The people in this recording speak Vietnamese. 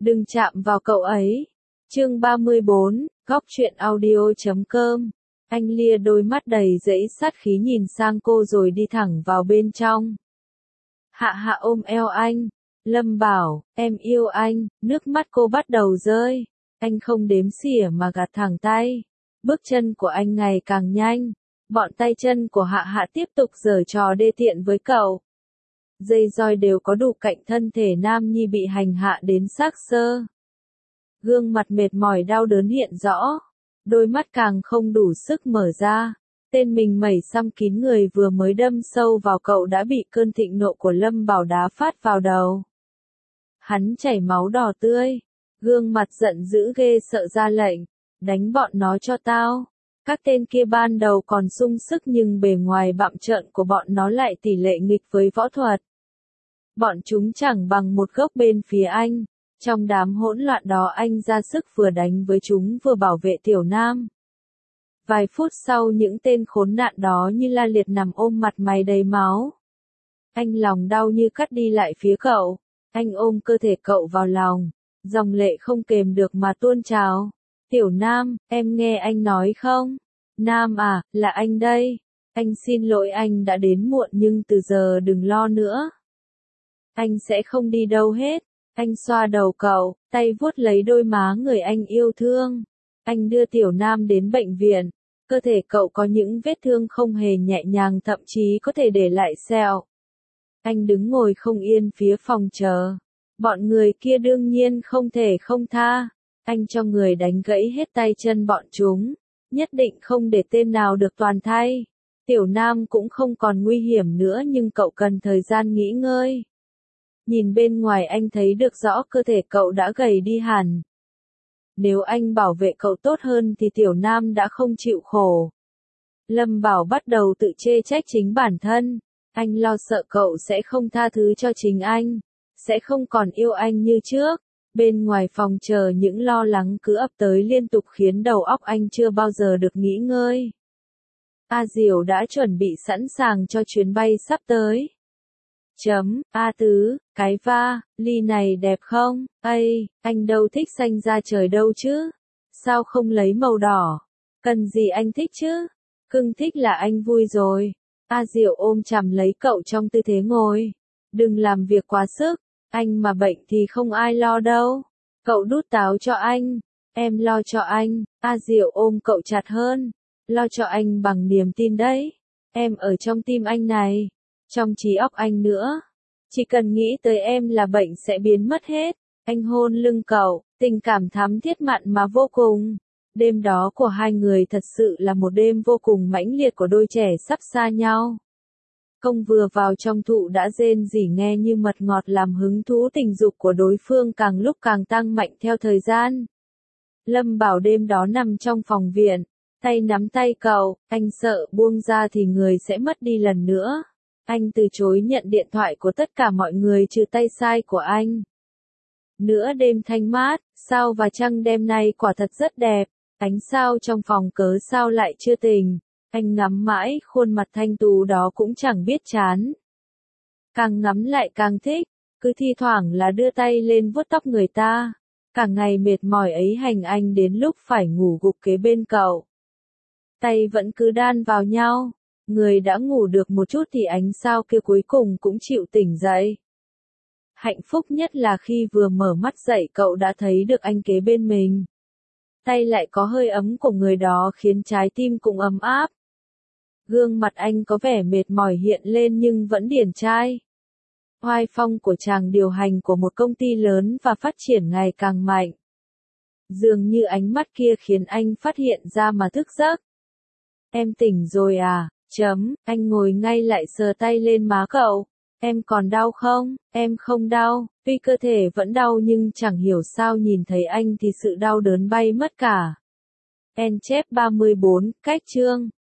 Đừng chạm vào cậu ấy. Chương 34, Góc truyện audio.com. Anh lia đôi mắt đầy dẫy sát khí nhìn sang cô rồi đi thẳng vào bên trong. Hạ Hạ ôm eo anh. Lâm bảo, em yêu anh, nước mắt cô bắt đầu rơi. Anh không đếm xỉa mà gạt thẳng tay. Bước chân của anh ngày càng nhanh. Bọn tay chân của Hạ Hạ tiếp tục giở trò đê tiện với cậu. Dây roi đều có đủ cạnh thân thể nam nhi bị hành hạ đến xác xơ. Gương mặt mệt mỏi đau đớn hiện rõ. Đôi mắt càng không đủ sức mở ra. Tên mình mẩy xăm kín người vừa mới đâm sâu vào cậu đã bị cơn thịnh nộ của Lâm Bảo đá phát vào đầu. Hắn chảy máu đỏ tươi. Gương mặt giận dữ ghê sợ ra lệnh. Đánh bọn nó cho tao. Các tên kia ban đầu còn sung sức nhưng bề ngoài bặm trợn của bọn nó lại tỷ lệ nghịch với võ thuật. Bọn chúng chẳng bằng một gốc bên phía anh. Trong đám hỗn loạn đó anh ra sức vừa đánh với chúng vừa bảo vệ Tiểu Nam. Vài phút sau những tên khốn nạn đó như la liệt nằm ôm mặt mày đầy máu. Anh lòng đau như cắt đi lại phía cậu. Anh ôm cơ thể cậu vào lòng. Dòng lệ không kềm được mà tuôn trào. Tiểu Nam, em nghe anh nói không? Nam à, là anh đây. Anh xin lỗi anh đã đến muộn nhưng từ giờ đừng lo nữa. Anh sẽ không đi đâu hết. Anh xoa đầu cậu, tay vuốt lấy đôi má người anh yêu thương. Anh đưa Tiểu Nam đến bệnh viện. Cơ thể cậu có những vết thương không hề nhẹ nhàng thậm chí có thể để lại sẹo. Anh đứng ngồi không yên phía phòng chờ. Bọn người kia đương nhiên không thể không tha. Anh cho người đánh gãy hết tay chân bọn chúng. Nhất định không để tên nào được toàn thay. Tiểu Nam cũng không còn nguy hiểm nữa nhưng cậu cần thời gian nghỉ ngơi. Nhìn bên ngoài anh thấy được rõ cơ thể cậu đã gầy đi hẳn. Nếu anh bảo vệ cậu tốt hơn thì Tiểu Nam đã không chịu khổ. Lâm Bảo bắt đầu tự chê trách chính bản thân. Anh lo sợ cậu sẽ không tha thứ cho chính anh. Sẽ không còn yêu anh như trước. Bên ngoài phòng chờ những lo lắng cứ ập tới liên tục khiến đầu óc anh chưa bao giờ được nghỉ ngơi. A Diều đã chuẩn bị sẵn sàng cho chuyến bay sắp tới. A Tứ, cái va, ly này đẹp không? Ây, anh đâu thích xanh da trời đâu chứ? Sao không lấy màu đỏ? Cần gì anh thích chứ? Cưng thích là anh vui rồi. A Diệu ôm chầm lấy cậu trong tư thế ngồi. Đừng làm việc quá sức, anh mà bệnh thì không ai lo đâu. Cậu đút táo cho anh, em lo cho anh. A Diệu ôm cậu chặt hơn. Lo cho anh bằng niềm tin đấy. Em ở trong tim anh này. Trong trí óc anh nữa. Chỉ cần nghĩ tới em là bệnh sẽ biến mất hết. Anh hôn lưng cậu, tình cảm thắm thiết mặn mà vô cùng. Đêm đó của hai người thật sự là một đêm vô cùng mãnh liệt của đôi trẻ sắp xa nhau. Công vừa vào trong thụ đã rên rỉ nghe như mật ngọt làm hứng thú tình dục của đối phương càng lúc càng tăng mạnh theo thời gian. Lâm Bảo đêm đó nằm trong phòng viện, tay nắm tay cậu, anh sợ buông ra thì người sẽ mất đi lần nữa. Anh từ chối nhận điện thoại của tất cả mọi người trừ tay sai của anh. Nửa đêm thanh mát, sao và trăng đêm nay quả thật rất đẹp, ánh sao trong phòng cớ sao lại chưa tỉnh. Anh ngắm mãi, khuôn mặt thanh tú đó cũng chẳng biết chán. Càng ngắm lại càng thích, cứ thi thoảng là đưa tay lên vuốt tóc người ta. Cả ngày mệt mỏi ấy hành anh đến lúc phải ngủ gục kế bên cậu. Tay vẫn cứ đan vào nhau. Người đã ngủ được một chút thì ánh sao kia cuối cùng cũng chịu tỉnh dậy. Hạnh phúc nhất là khi vừa mở mắt dậy cậu đã thấy được anh kế bên mình. Tay lại có hơi ấm của người đó khiến trái tim cũng ấm áp. Gương mặt anh có vẻ mệt mỏi hiện lên nhưng vẫn điển trai. Oai phong của chàng điều hành của một công ty lớn và phát triển ngày càng mạnh. Dường như ánh mắt kia khiến anh phát hiện ra mà thức giấc. Em tỉnh rồi à? Anh ngồi ngay lại sờ tay lên má cậu. Em còn đau không? Em không đau, tuy cơ thể vẫn đau nhưng chẳng hiểu sao nhìn thấy anh thì sự đau đớn bay mất cả. En chép 34, cách chương.